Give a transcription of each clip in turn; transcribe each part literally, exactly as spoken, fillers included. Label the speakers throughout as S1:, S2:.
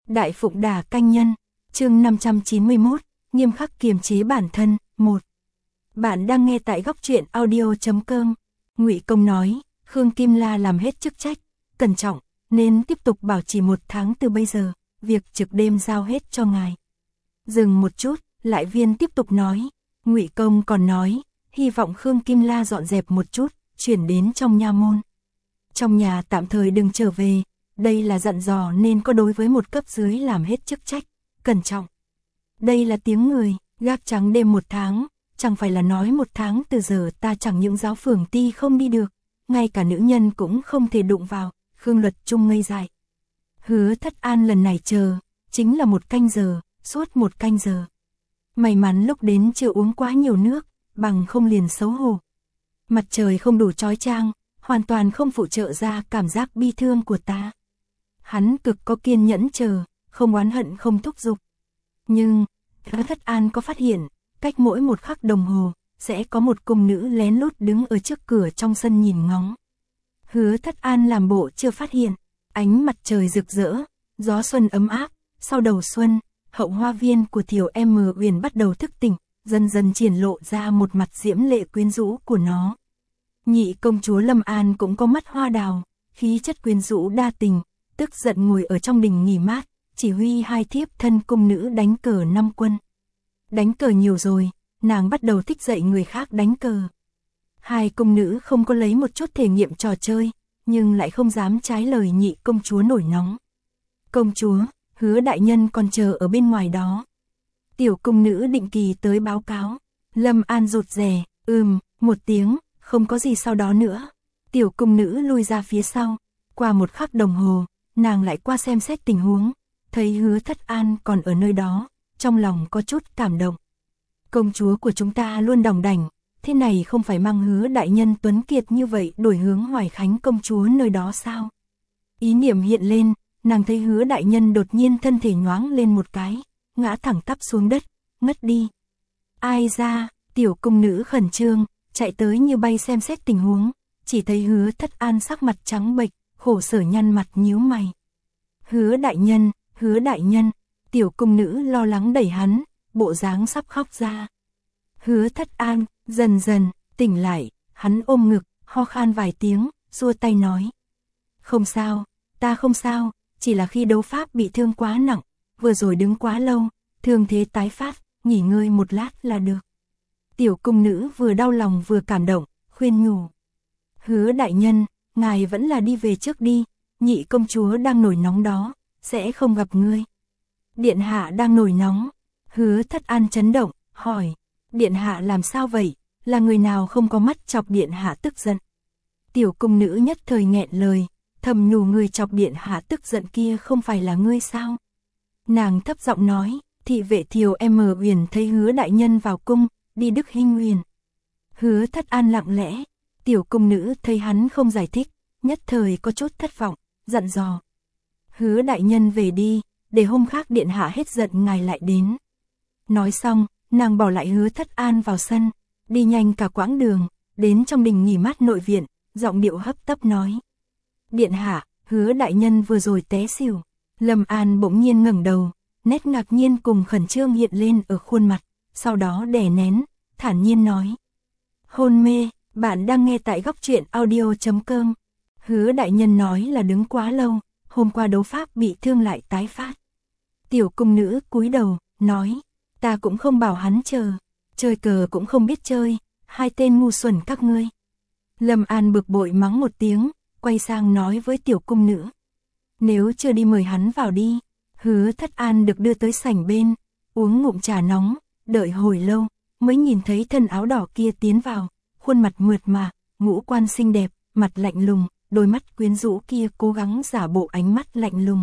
S1: Đại Phụng Đà Canh Nhân, chương năm trăm chín mươi mốt, nghiêm khắc kiềm chế bản thân, một. Bạn đang nghe tại góc truyện audio chấm com. Ngụy Công nói, Khương Kim La làm hết chức trách, cẩn trọng, nên tiếp tục bảo trì một tháng từ bây giờ, việc trực đêm giao hết cho ngài. Dừng một chút, Lại Viên tiếp tục nói, Ngụy Công còn nói, hy vọng Khương Kim La dọn dẹp một chút, chuyển đến trong nha môn. Trong nhà tạm thời đừng trở về, đây là dặn dò nên có đối với một cấp dưới làm hết chức trách, cẩn trọng. Đây là tiếng người, gác trắng đêm một tháng, chẳng phải là nói một tháng từ giờ ta chẳng những giáo phường ti không đi được, ngay cả nữ nhân cũng không thể đụng vào. Khương Luật Trung ngây dại. Hứa Thất An lần này chờ, chính là một canh giờ, suốt một canh giờ. May mắn lúc đến chưa uống quá nhiều nước, bằng không liền xấu hổ. Mặt trời không đủ chói chang, hoàn toàn không phụ trợ ra cảm giác bi thương của ta. Hắn cực có kiên nhẫn chờ, không oán hận không thúc giục. Nhưng, Hứa Thất An có phát hiện, cách mỗi một khắc đồng hồ, sẽ có một cung nữ lén lút đứng ở trước cửa trong sân nhìn ngóng. Hứa Thất An làm bộ chưa phát hiện, ánh mặt trời rực rỡ, gió xuân ấm áp, sau đầu xuân, hậu hoa viên của Thiều Em Uyển bắt đầu thức tỉnh, dần dần triển lộ ra một mặt diễm lệ quyến rũ của nó. Nhị công chúa Lâm An cũng có mắt hoa đào, khí chất quyến rũ đa tình, tức giận ngồi ở trong đình nghỉ mát, chỉ huy hai thiếp thân cung nữ đánh cờ năm quân. Đánh cờ nhiều rồi, nàng bắt đầu thích dạy người khác đánh cờ. Hai cung nữ không có lấy một chút thể nghiệm trò chơi, nhưng lại không dám trái lời nhị công chúa nổi nóng. Công chúa, Hứa đại nhân còn chờ ở bên ngoài đó. Tiểu cung nữ định kỳ tới báo cáo. Lâm An rụt rè, ừm, một tiếng, không có gì sau đó nữa. Tiểu cung nữ lui ra phía sau. Qua một khắc đồng hồ, nàng lại qua xem xét tình huống. Thấy Hứa Thất An còn ở nơi đó, trong lòng có chút cảm động. Công chúa của chúng ta luôn đòng đảnh. Thế này không phải mang Hứa đại nhân tuấn kiệt như vậy đổi hướng Hoài Khánh công chúa nơi đó sao? Ý niệm hiện lên, nàng thấy Hứa đại nhân đột nhiên thân thể nhoáng lên một cái, ngã thẳng tắp xuống đất, ngất đi. Ai ra, tiểu cung nữ khẩn trương, chạy tới như bay xem xét tình huống, chỉ thấy Hứa Thất An sắc mặt trắng bệch, khổ sở nhăn mặt nhíu mày. Hứa đại nhân, Hứa đại nhân, tiểu cung nữ lo lắng đẩy hắn, bộ dáng sắp khóc ra. Hứa Thất An dần dần tỉnh lại, hắn ôm ngực, ho khan vài tiếng, xua tay nói. Không sao, ta không sao, chỉ là khi đấu pháp bị thương quá nặng, vừa rồi đứng quá lâu, thương thế tái phát, nghỉ ngơi một lát là được. Tiểu cung nữ vừa đau lòng vừa cảm động, khuyên nhủ. Hứa đại nhân, ngài vẫn là đi về trước đi, nhị công chúa đang nổi nóng đó, sẽ không gặp ngươi. Điện hạ đang nổi nóng. Hứa Thất An chấn động, hỏi. Điện hạ làm sao vậy, là người nào không có mắt chọc điện hạ tức giận. Tiểu cung nữ nhất thời nghẹn lời, thầm nhủ người chọc điện hạ tức giận kia không phải là ngươi sao. Nàng thấp giọng nói, thị vệ Thiều Em Uyển thấy Hứa đại nhân vào cung, đi Đức Hinh Uyển. Hứa Thất An lặng lẽ, tiểu cung nữ thấy hắn không giải thích, nhất thời có chút thất vọng, dặn dò. Hứa đại nhân về đi, để hôm khác điện hạ hết giận ngài lại đến. Nói xong, nàng bỏ lại Hứa Thất An vào sân, đi nhanh cả quãng đường, đến trong đình nghỉ mát nội viện, giọng điệu hấp tấp nói. Điện hạ, Hứa đại nhân vừa rồi té xỉu. Lâm An bỗng nhiên ngẩng đầu, nét ngạc nhiên cùng khẩn trương hiện lên ở khuôn mặt, sau đó đè nén, thản nhiên nói. Hôn mê, bạn đang nghe tại góc truyện audio chấm com. Hứa đại nhân nói là đứng quá lâu, hôm qua đấu pháp bị thương lại tái phát. Tiểu cung nữ cúi đầu, nói. Ta cũng không bảo hắn chờ, chơi cờ cũng không biết chơi, hai tên ngu xuẩn các ngươi. Lâm An bực bội mắng một tiếng, quay sang nói với tiểu cung nữ. Nếu chưa đi mời hắn vào đi. Hứa Thất An được đưa tới sảnh bên, uống ngụm trà nóng, đợi hồi lâu, mới nhìn thấy thân áo đỏ kia tiến vào, khuôn mặt mượt mà, ngũ quan xinh đẹp, mặt lạnh lùng, đôi mắt quyến rũ kia cố gắng giả bộ ánh mắt lạnh lùng.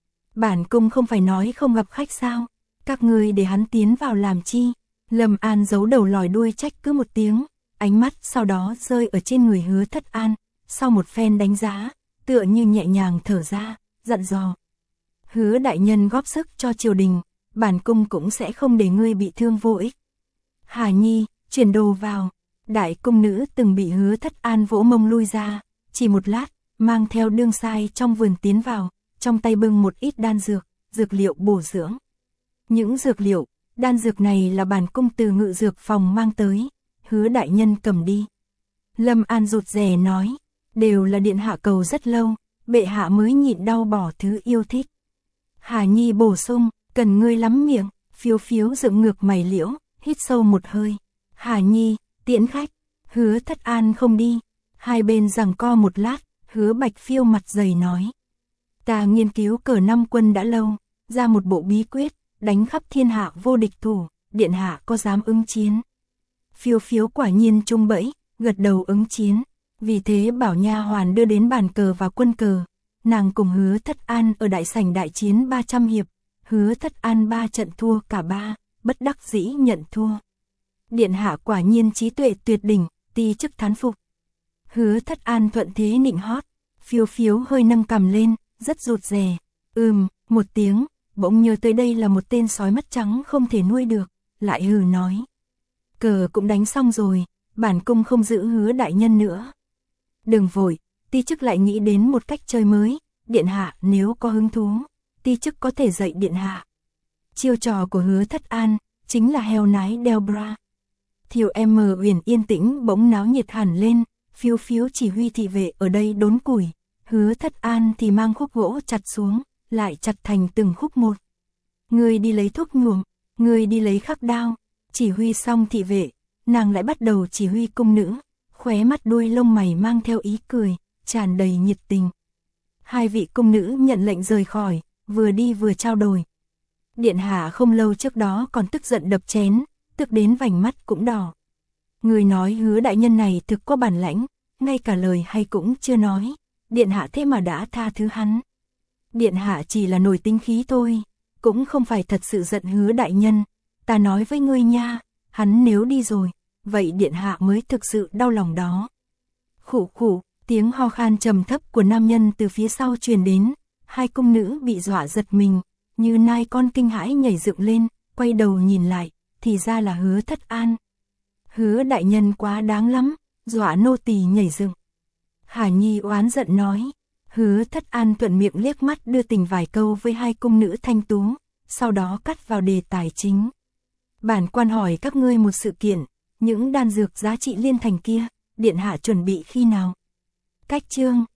S1: Bản cung không phải nói không gặp khách sao? Các ngươi để hắn tiến vào làm chi? Lâm An giấu đầu lòi đuôi trách cứ một tiếng, ánh mắt sau đó rơi ở trên người Hứa Thất An, sau một phen đánh giá, tựa như nhẹ nhàng thở ra, dặn dò. Hứa đại nhân góp sức cho triều đình, bản cung cũng sẽ không để ngươi bị thương vô ích. Hà Nhi, chuyển đồ vào. Đại cung nữ từng bị Hứa Thất An vỗ mông lui ra, chỉ một lát, mang theo đương sai trong vườn tiến vào, trong tay bưng một ít đan dược, dược liệu bổ dưỡng. Những dược liệu, đan dược này là bản cung từ ngự dược phòng mang tới, Hứa đại nhân cầm đi. Lâm An rụt rè nói, đều là điện hạ cầu rất lâu, bệ hạ mới nhịn đau bỏ thứ yêu thích. Hà Nhi bổ sung, cần ngươi lắm miệng, Phiếu Phiếu dựng ngược mày liễu, hít sâu một hơi. Hà Nhi, tiễn khách, Hứa Thất An không đi. Hai bên giằng co một lát, Hứa Bạch Phiêu mặt dày nói. Ta nghiên cứu cờ năm quân đã lâu, ra một bộ bí quyết, đánh khắp thiên hạ vô địch thủ, điện hạ có dám ứng chiến? Phiêu Phiếu quả nhiên trung bẫy, gật đầu ứng chiến. Vì thế bảo nha hoàn đưa đến bàn cờ và quân cờ. Nàng cùng Hứa Thất An ở đại sảnh đại chiến ba trăm hiệp. Hứa Thất An ba trận thua cả ba, bất đắc dĩ nhận thua. Điện hạ quả nhiên trí tuệ tuyệt đỉnh, ti chức thán phục. Hứa Thất An thuận thế nịnh hót. Phiếu Phiếu hơi nâng cằm lên, rất rụt rè. Ừm, một tiếng, bỗng nhớ tới đây là một tên sói mắt trắng không thể nuôi được, lại hừ nói. Cờ cũng đánh xong rồi, bản cung không giữ Hứa đại nhân nữa. Đừng vội, ti chức lại nghĩ đến một cách chơi mới, điện hạ nếu có hứng thú, ti chức có thể dạy điện hạ. Chiêu trò của Hứa Thất An, chính là heo nái đeo bra. Thiều em mờ Uyển yên tĩnh bỗng náo nhiệt hẳn lên, Phiếu Phiếu chỉ huy thị vệ ở đây đốn củi, Hứa Thất An thì mang khúc gỗ chặt xuống, lại chặt thành từng khúc một. Người đi lấy thuốc nhuộm, người đi lấy khắc đao, chỉ huy xong thị vệ, nàng lại bắt đầu chỉ huy cung nữ, khóe mắt đuôi lông mày mang theo ý cười, tràn đầy nhiệt tình. Hai vị cung nữ nhận lệnh rời khỏi, vừa đi vừa trao đổi. Điện hạ không lâu trước đó còn tức giận đập chén, tức đến vành mắt cũng đỏ. Người nói Hứa đại nhân này thực có bản lãnh, ngay cả lời hay cũng chưa nói, điện hạ thế mà đã tha thứ hắn. Điện hạ chỉ là nổi tính khí thôi, cũng không phải thật sự giận Hứa đại nhân, ta nói với ngươi nha, hắn nếu đi rồi, vậy điện hạ mới thực sự đau lòng đó. Khụ khụ, tiếng ho khan trầm thấp của nam nhân từ phía sau truyền đến, hai cung nữ bị dọa giật mình, như nai con kinh hãi nhảy dựng lên, quay đầu nhìn lại, thì ra là Hứa Thất An. Hứa đại nhân quá đáng lắm, dọa nô tỳ nhảy dựng. Hà Nhi oán giận nói. Hứa Thất An thuận miệng liếc mắt đưa tình vài câu với hai cung nữ thanh tú, sau đó cắt vào đề tài chính. Bản quan hỏi các ngươi một sự kiện, những đan dược giá trị liên thành kia, điện hạ chuẩn bị khi nào? Cách chương